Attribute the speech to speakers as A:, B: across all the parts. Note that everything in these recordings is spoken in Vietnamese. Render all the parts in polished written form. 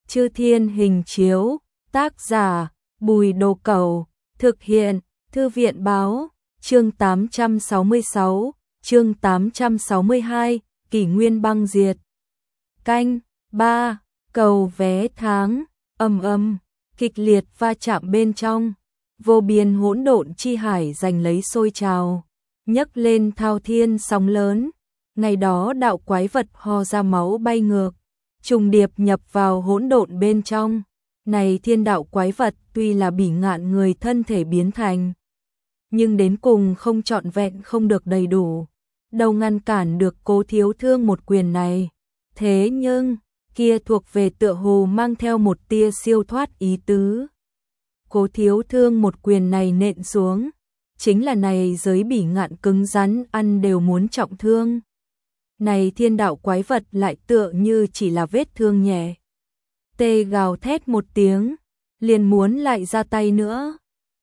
A: Chư Thiên Hình Chiếu, tác giả Bùi Đồ Cẩu, thực hiện Thư viện Báo, chương 866, chương 862, Kỷ Nguyên băng diệt. Canh 3, cầu vé tháng, kịch liệt va chạm bên trong, vô biên hỗn độn chi hải giành lấy sôi trào, nhấc lên thao thiên sóng lớn. Ngày đó đạo quái vật ho ra máu bay ngược, trùng điệp nhập vào hỗn độn bên trong. Này thiên đạo quái vật tuy là bỉ ngạn người thân thể biến thành, nhưng đến cùng không trọn vẹn, không được đầy đủ, đâu ngăn cản được Cố Thiếu Thương một quyền này. Thế nhưng, kia thuộc về tựa hồ mang theo một tia siêu thoát ý tứ. Cố Thiếu Thương một quyền này nện xuống, chính là này giới bỉ ngạn cứng rắn ăn đều muốn trọng thương. Này thiên đạo quái vật lại tựa như chỉ là vết thương nhẹ. Tê gào thét một tiếng, liền muốn lại ra tay nữa.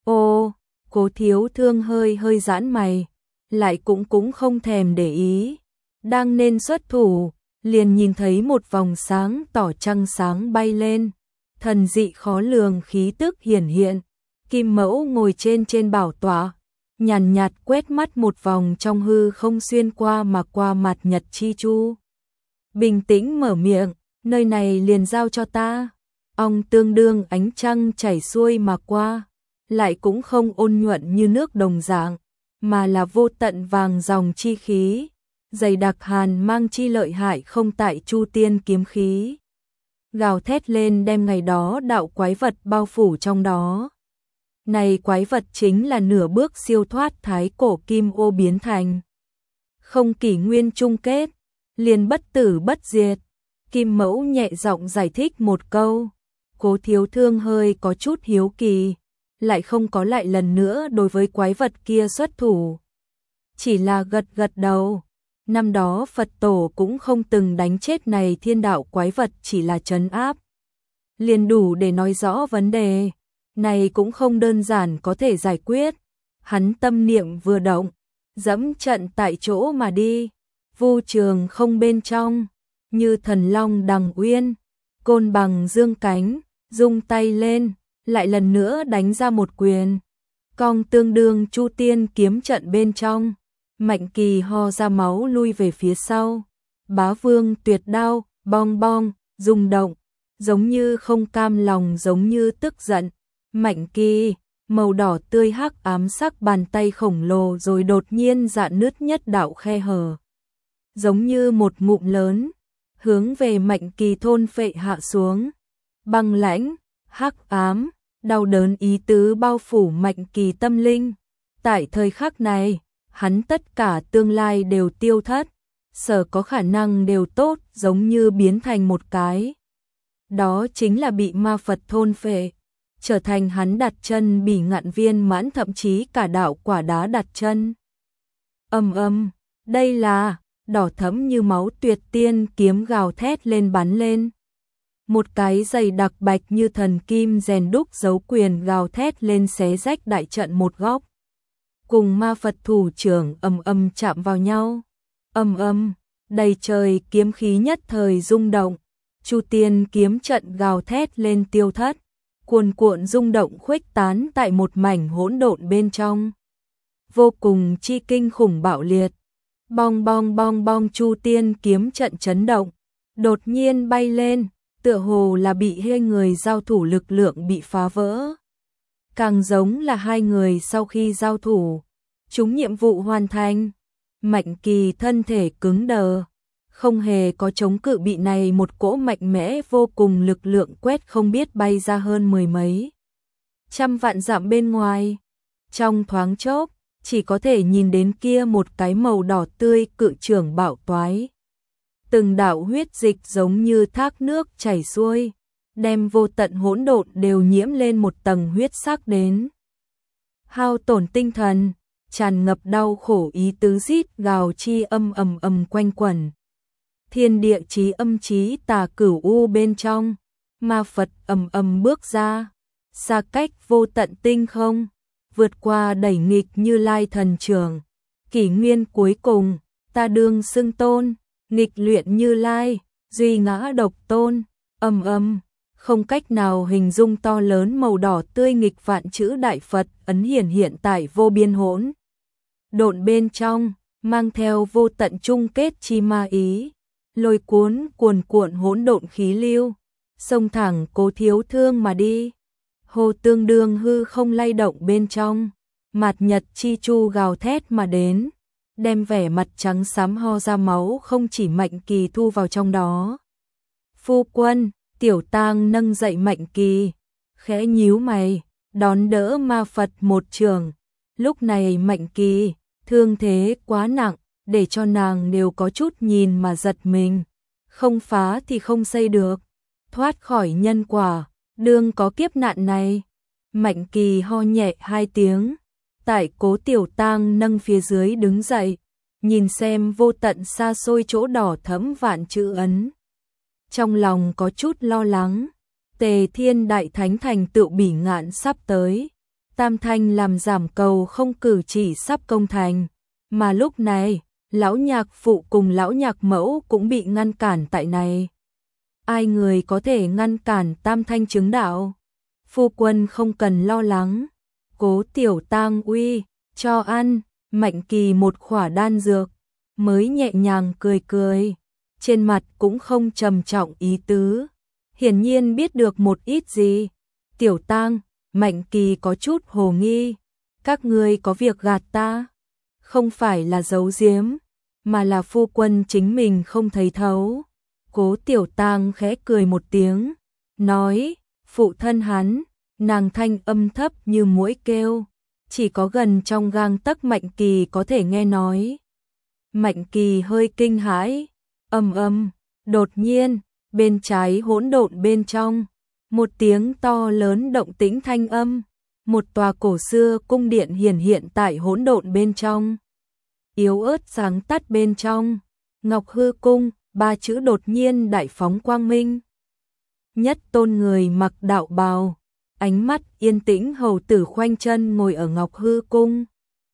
A: Ô, Cố Thiếu Thương hơi giãn mày, lại cũng không thèm để ý. Đang nên xuất thủ, liền nhìn thấy một vòng sáng tỏ trăng sáng bay lên. Thần dị khó lường khí tức hiển hiện. Kim Mẫu ngồi trên bảo tọa, nhàn nhạt quét mắt một vòng trong hư không xuyên qua mà qua mặt Nhật Chi Chu. Bình tĩnh mở miệng, nơi này liền giao cho ta. Ong tương đương ánh trăng chảy xuôi mà qua, lại cũng không ôn nhuận như nước đồng dạng, mà là vô tận vàng dòng chi khí, dày đặc hàn mang chi lợi hại không tại Chu Tiên kiếm khí. Gào thét lên đem ngày đó đạo quái vật bao phủ trong đó. Này quái vật chính là nửa bước siêu thoát thái cổ kim ô biến thành. Không kỷ nguyên chung kết, liền bất tử bất diệt. Kim Mẫu nhẹ giọng giải thích một câu. Cố Thiếu Thương hơi có chút hiếu kỳ, lại không có lại lần nữa đối với quái vật kia xuất thủ. Chỉ là gật đầu. Năm đó Phật Tổ cũng không từng đánh chết này thiên đạo quái vật, chỉ là trấn áp. Liền đủ để nói rõ vấn đề. Này cũng không đơn giản có thể giải quyết. Hắn tâm niệm vừa động, dẫm trận tại chỗ mà đi. Vu trường không bên trong, như thần long đằng uyên, côn bằng dương cánh, rung tay lên, lại lần nữa đánh ra một quyền. Cong tương đương Chu Tiên kiếm trận bên trong, Mạnh Kỳ ho ra máu lui về phía sau. Bá Vương tuyệt đao, bong bong, rung động, giống như không cam lòng, giống như tức giận. Mạnh Kỳ, màu đỏ tươi hắc ám sắc bàn tay khổng lồ rồi đột nhiên rạn nứt nhất đạo khe hở, giống như một ngụm lớn, hướng về Mạnh Kỳ thôn phệ hạ xuống. Băng lãnh, hắc ám, đau đớn ý tứ bao phủ Mạnh Kỳ tâm linh. Tại thời khắc này, hắn tất cả tương lai đều tiêu thất, sở có khả năng đều tốt, giống như biến thành một cái. Đó chính là bị ma Phật thôn phệ, trở thành hắn đặt chân bỉ ngạn viên mãn, thậm chí cả đạo quả đá đặt chân. Đây là đỏ thẫm như máu tuyệt tiên kiếm gào thét lên bắn lên. Một cái dày đặc bạch như thần kim rèn đúc dấu quyền gào thét lên xé rách đại trận một góc. Cùng ma Phật thủ trưởng chạm vào nhau. Đầy trời kiếm khí nhất thời rung động. Chu Tiên kiếm trận gào thét lên tiêu thất, cuồn cuộn rung động khuếch tán tại một mảnh hỗn độn bên trong. Vô cùng chi kinh khủng bạo liệt. Bong bong, Chu Tiên kiếm trận chấn động, đột nhiên bay lên, tựa hồ là bị hai người giao thủ lực lượng bị phá vỡ. Càng giống là hai người sau khi giao thủ, chúng nhiệm vụ hoàn thành. Mạnh Kỳ thân thể cứng đờ, không hề có chống cự, bị này một cỗ mạnh mẽ vô cùng lực lượng quét không biết bay ra hơn mười mấy trăm vạn dặm bên ngoài. Trong thoáng chốc, chỉ có thể nhìn đến kia một cái màu đỏ tươi cự trưởng bạo toái. Từng đạo huyết dịch giống như thác nước chảy xuôi, đem vô tận hỗn độn đều nhiễm lên một tầng huyết sắc đến. Hao tổn tinh thần, tràn ngập đau khổ ý tứ rít gào chi âm quanh quẩn. Thiên địa chí âm chí tà cửu u bên trong, ma Phật bước ra, xa cách vô tận tinh không, vượt qua đẩy nghịch Như Lai thần trưởng. Kỷ nguyên cuối cùng, ta đương xưng tôn, nghịch luyện Như Lai, duy ngã độc tôn. không cách nào hình dung to lớn màu đỏ tươi nghịch vạn chữ Đại Phật ấn hiển hiện tại vô biên hỗn độn bên trong, mang theo vô tận chung kết chi ma ý, lôi cuốn cuồn cuộn hỗn độn khí lưu, xông thẳng Cố Thiếu Thương mà đi. Hồ tương đương hư không lay động bên trong, mạt nhật chi chu gào thét mà đến, đem vẻ mặt trắng xám ho ra máu không chỉ Mạnh Kỳ thu vào trong đó. Phu quân, Tiểu Tang nâng dậy Mạnh Kỳ, khẽ nhíu mày, đón đỡ ma Phật một trường. Lúc này Mạnh Kỳ, thương thế quá nặng, để cho nàng đều có chút nhìn mà giật mình. Không phá thì không xây được, thoát khỏi nhân quả, đương có kiếp nạn này. Mạnh Kỳ ho nhẹ 2 tiếng, tại Cố Tiểu Tang nâng phía dưới đứng dậy, nhìn xem vô tận xa xôi chỗ đỏ thẫm vạn chữ ấn. Trong lòng có chút lo lắng, Tề Thiên Đại Thánh thành tựu bỉ ngạn sắp tới, Tam Thanh làm giảm cầu không cử chỉ sắp công thành, mà lúc này, lão nhạc phụ cùng lão nhạc mẫu cũng bị ngăn cản tại này. Ai người có thể ngăn cản Tam Thanh chứng đạo? Phu quân không cần lo lắng. Cố Tiểu Tang uy, cho ăn, Mạnh Kỳ một khỏa đan dược, mới nhẹ nhàng cười cười, trên mặt cũng không trầm trọng ý tứ, hiển nhiên biết được một ít gì. Tiểu Tang, Mạnh Kỳ có chút hồ nghi, các ngươi có việc gạt ta, không phải là giấu giếm, mà là phu quân chính mình không thấy thấu. Cố Tiểu Tang khẽ cười một tiếng, nói, phụ thân hắn, nàng thanh âm thấp như muỗi kêu, chỉ có gần trong gang tấc Mạnh Kỳ có thể nghe nói. Mạnh Kỳ hơi kinh hãi, đột nhiên, bên trái hỗn độn bên trong, một tiếng to lớn động tĩnh thanh âm, một tòa cổ xưa cung điện hiển hiện tại hỗn độn bên trong. Yếu ớt sáng tắt bên trong, Ngọc Hư Cung, 3 chữ đột nhiên đại phóng quang minh. Nhất tôn người mặc đạo bào, ánh mắt yên tĩnh hầu tử khoanh chân ngồi ở Ngọc Hư Cung.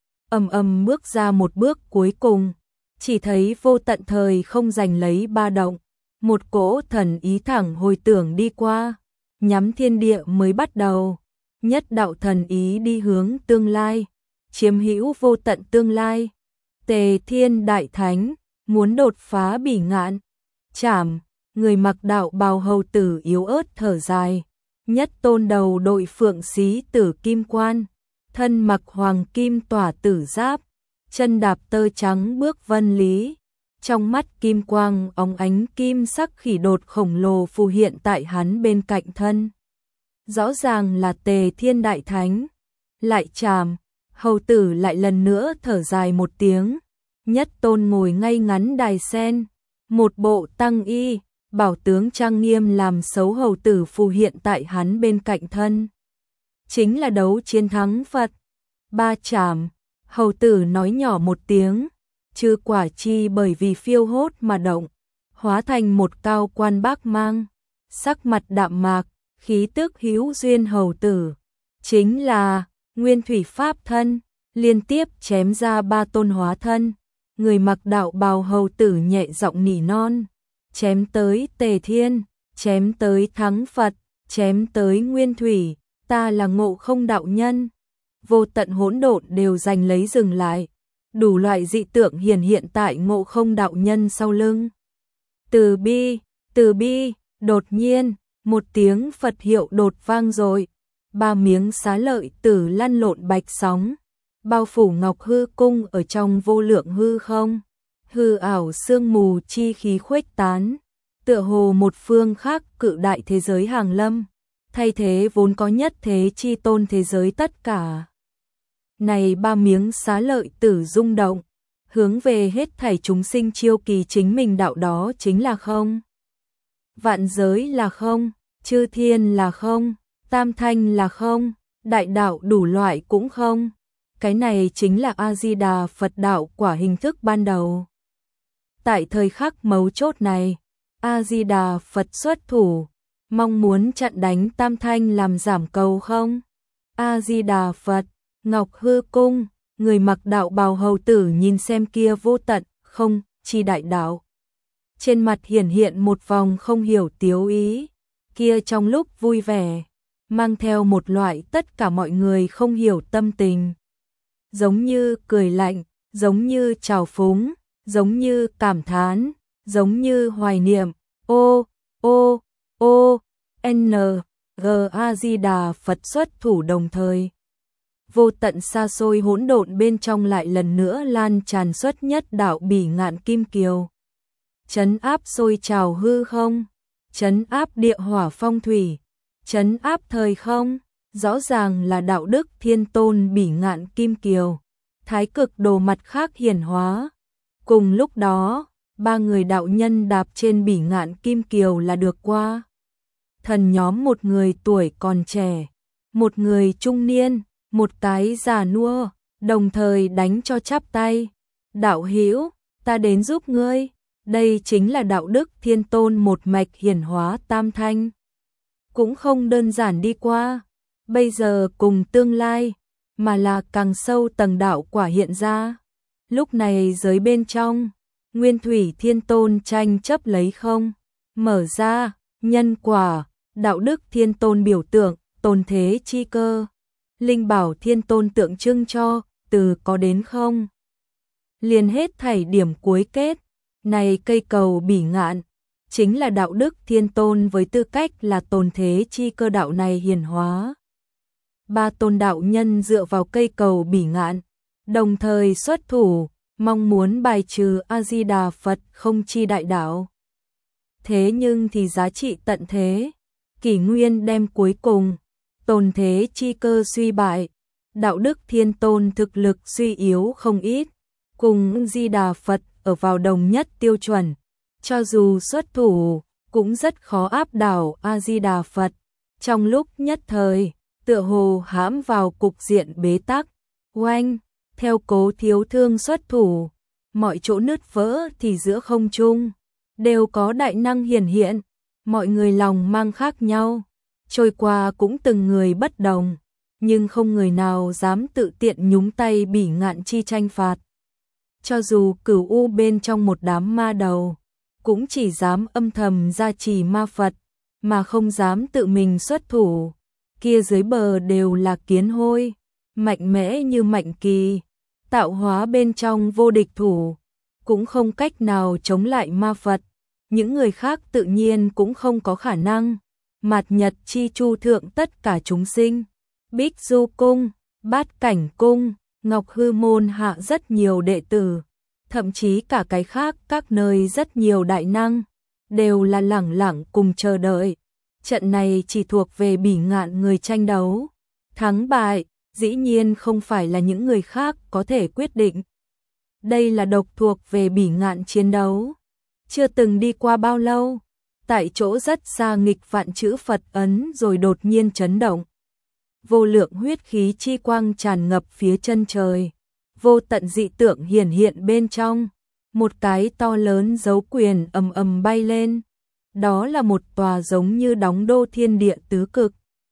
A: Bước ra một bước cuối cùng, chỉ thấy vô tận thời không giành lấy ba động, một cỗ thần ý thẳng hồi tưởng đi qua, nhắm thiên địa mới bắt đầu, nhất đạo thần ý đi hướng tương lai, chiếm hữu vô tận tương lai. Tề Thiên Đại Thánh muốn đột phá bỉ ngạn, chảm, người mặc đạo bào hầu tử yếu ớt thở dài, nhất tôn đầu đội phượng xí tử kim quan, thân mặc hoàng kim tỏa tử giáp, chân đạp tơ trắng bước vân lý, trong mắt kim quang óng ánh kim sắc khỉ đột khổng lồ phù hiện tại hắn bên cạnh thân. Rõ ràng là Tề Thiên Đại Thánh. Lại chàm, hầu tử lại lần nữa thở dài một tiếng, nhất tôn ngồi ngay ngắn đài sen, một bộ tăng y, bảo tướng trang nghiêm làm xấu hầu tử phù hiện tại hắn bên cạnh thân. Chính là đấu chiến thắng Phật. 3 chảm, hầu tử nói nhỏ một tiếng, chư quả chi bởi vì phiêu hốt mà động, hóa thành một cao quan bác mang, sắc mặt đạm mạc, khí tức hữu duyên hầu tử, chính là Nguyên Thủy Pháp thân, liên tiếp chém ra 3 tôn hóa thân, người mặc đạo bào hầu tử nhẹ giọng nỉ non, chém tới Tề Thiên, chém tới thắng Phật, chém tới Nguyên Thủy, ta là Ngộ Không đạo nhân. Vô tận hỗn độn đều giành lấy dừng lại, đủ loại dị tượng hiển hiện tại Ngộ Không đạo nhân sau lưng. Từ bi, đột nhiên, một tiếng Phật hiệu đột vang rồi, 3 miếng xá lợi tử lăn lộn bạch sóng, bao phủ Ngọc Hư Cung ở trong vô lượng hư không, hư ảo sương mù chi khí khuếch tán, tựa hồ một phương khác cự đại thế giới hàng lâm, thay thế vốn có nhất thế chi tôn thế giới tất cả. Này 3 miếng xá lợi tử rung động, hướng về hết thảy chúng sinh chiêu kỳ chính mình đạo đó chính là không. Vạn giới là không, chư thiên là không, tam thanh là không, đại đạo đủ loại cũng không. Cái này chính là A-di-đà Phật đạo quả hình thức ban đầu. Tại thời khắc mấu chốt này, A-di-đà Phật xuất thủ, mong muốn chặn đánh tam thanh làm giảm cầu không. A-di-đà Phật, Ngọc Hư Cung, người mặc đạo bào hầu tử nhìn xem kia vô tận, không, chi đại đạo. Trên mặt hiển hiện một vòng không hiểu tiếu ý, kia trong lúc vui vẻ, mang theo một loại tất cả mọi người không hiểu tâm tình. Giống như cười lạnh, giống như trào phúng, giống như cảm thán, giống như hoài niệm. Ô, ô, ô, N, G A Di Đà Phật xuất thủ đồng thời. Vô tận xa xôi hỗn độn bên trong lại lần nữa lan tràn xuất nhất đạo bỉ ngạn kim kiều. Trấn áp sôi trào hư không, trấn áp địa hỏa phong thủy, trấn áp thời không, rõ ràng là đạo đức thiên tôn bỉ ngạn kim kiều, thái cực đồ mặt khác hiển hóa. Cùng lúc đó, ba người đạo nhân đạp trên bỉ ngạn kim kiều là được qua. Thần nhóm một người tuổi còn trẻ, một người trung niên, một cái già nua, đồng thời đánh cho chắp tay. Đạo hữu, ta đến giúp ngươi. Đây chính là đạo đức thiên tôn một mạch hiển hóa tam thanh. Cũng không đơn giản đi qua, bây giờ cùng tương lai, mà là càng sâu tầng đạo quả hiện ra. Lúc này giới bên trong, Nguyên Thủy Thiên Tôn tranh chấp lấy không, mở ra, nhân quả, đạo đức thiên tôn biểu tượng, tồn thế chi cơ. Linh bảo thiên tôn tượng trưng cho, từ có đến không. Liền hết thảy điểm cuối kết, này cây cầu bỉ ngạn, chính là đạo đức thiên tôn với tư cách là tồn thế chi cơ đạo này hiển hóa. Ba tôn đạo nhân dựa vào cây cầu bỉ ngạn, đồng thời xuất thủ, mong muốn bài trừ A-di-đà Phật không chi đại đạo. Thế nhưng thì giá trị tận thế, kỷ nguyên đem cuối cùng, tồn thế chi cơ suy bại, đạo đức thiên tôn thực lực suy yếu không ít, cùng Di-đà Phật ở vào đồng nhất tiêu chuẩn, cho dù xuất thủ, cũng rất khó áp đảo A-di-đà Phật. Trong lúc nhất thời, tựa hồ hãm vào cục diện bế tắc, oanh, theo Cố Thiếu Thương xuất thủ, mọi chỗ nứt vỡ thì giữa không trung, đều có đại năng hiển hiện, mọi người lòng mang khác nhau, trôi qua cũng từng người bất đồng, nhưng không người nào dám tự tiện nhúng tay bỉ ngạn chi tranh phạt. Cho dù Cửu U bên trong một đám ma đầu, cũng chỉ dám âm thầm gia trì ma Phật, mà không dám tự mình xuất thủ. Kia dưới bờ đều là kiến hôi, mạnh mẽ như Mạnh Kỳ, tạo hóa bên trong vô địch thủ, cũng không cách nào chống lại ma Phật. Những người khác tự nhiên cũng không có khả năng. Mạt Nhật chi chu thượng tất cả chúng sinh, Bích Du Cung, Bát Cảnh Cung, Ngọc Hư Môn hạ rất nhiều đệ tử, thậm chí cả cái khác các nơi rất nhiều đại năng, đều là lẳng lặng cùng chờ đợi. Trận này chỉ thuộc về bỉ ngạn người tranh đấu. Thắng bại, dĩ nhiên không phải là những người khác có thể quyết định. Đây là độc thuộc về bỉ ngạn chiến đấu. Chưa từng đi qua bao lâu, tại chỗ rất xa nghịch vạn chữ Phật ấn rồi đột nhiên chấn động. Vô lượng huyết khí chi quang tràn ngập phía chân trời, vô tận dị tượng hiển hiện bên trong, một cái to lớn dấu quyền ầm ầm bay lên. Đó là một tòa giống như đóng đô thiên địa tứ cực.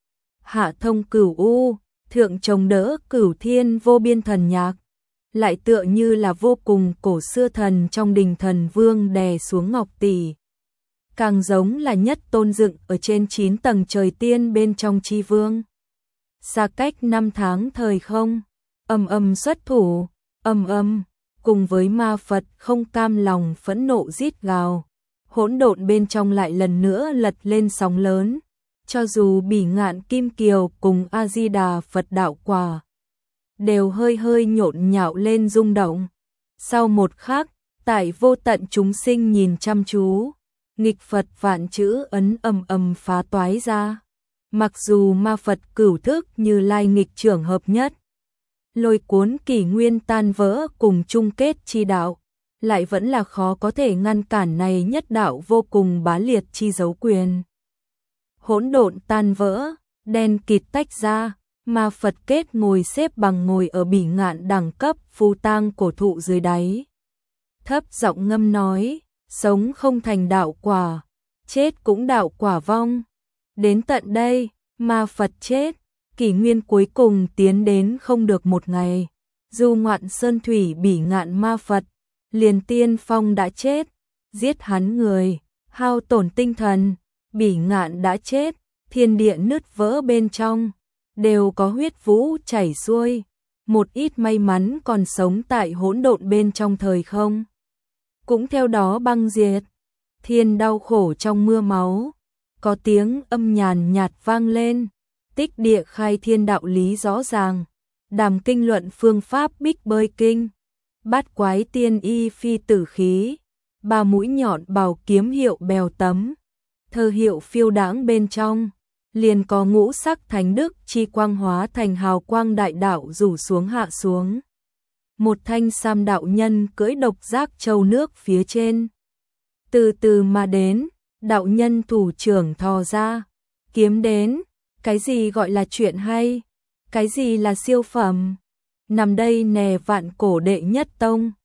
A: Hạ thông cửu u, thượng trồng đỡ cửu thiên vô biên thần nhạc, lại tựa như là vô cùng cổ xưa thần trong đình thần vương đè xuống ngọc tỷ. Càng giống là nhất tôn dựng ở trên 9 tầng trời tiên bên trong chi vương. Xa cách 5 tháng thời không, ầm ầm xuất thủ, ầm ầm, cùng với ma Phật không cam lòng phẫn nộ rít gào. Hỗn độn bên trong lại lần nữa lật lên sóng lớn, cho dù bỉ ngạn kim kiều cùng A-di-đà Phật đạo quả, đều hơi hơi nhộn nhạo lên rung động. Sau một khắc, tại vô tận chúng sinh nhìn chăm chú, nghịch Phật vạn chữ ấn ầm ầm phá toái ra. Mặc dù ma Phật cửu thức như lai nghịch trưởng hợp nhất, lôi cuốn kỷ nguyên tan vỡ cùng chung kết chi đạo, lại vẫn là khó có thể ngăn cản này nhất đạo vô cùng bá liệt chi dấu quyền. Hỗn độn tan vỡ, đen kịt tách ra, ma Phật kết ngồi xếp bằng ngồi ở bỉ ngạn đẳng cấp phù tang cổ thụ dưới đáy. Thấp giọng ngâm nói, sống không thành đạo quả, chết cũng đạo quả vong. Đến tận đây, ma Phật chết, kỷ nguyên cuối cùng tiến đến không được một ngày. Du ngoạn sơn thủy bỉ ngạn ma Phật, liền tiên phong đã chết, giết hắn người, hao tổn tinh thần, Bỉ Ngạn đã chết, thiên địa nứt vỡ bên trong, đều có huyết vũ chảy xuôi, một ít may mắn còn sống tại hỗn độn bên trong thời không. Cũng theo đó băng diệt, thiên đau khổ trong mưa máu, có tiếng âm nhàn nhạt vang lên, tích địa khai thiên đạo lý rõ ràng, đàm kinh luận phương pháp bích bơi kinh, bát quái tiên y phi tử khí, ba mũi nhọn bảo kiếm hiệu bèo tấm, thơ hiệu phiêu đãng bên trong, liền có ngũ sắc thánh đức chi quang hóa thành hào quang đại đạo rủ xuống hạ xuống. Một thanh sam đạo nhân cưỡi độc giác châu nước phía trên. Từ từ mà đến, đạo nhân thủ trưởng thò ra, kiếm đến, cái gì gọi là chuyện hay, cái gì là siêu phẩm, nằm đây nè vạn cổ đệ nhất tông.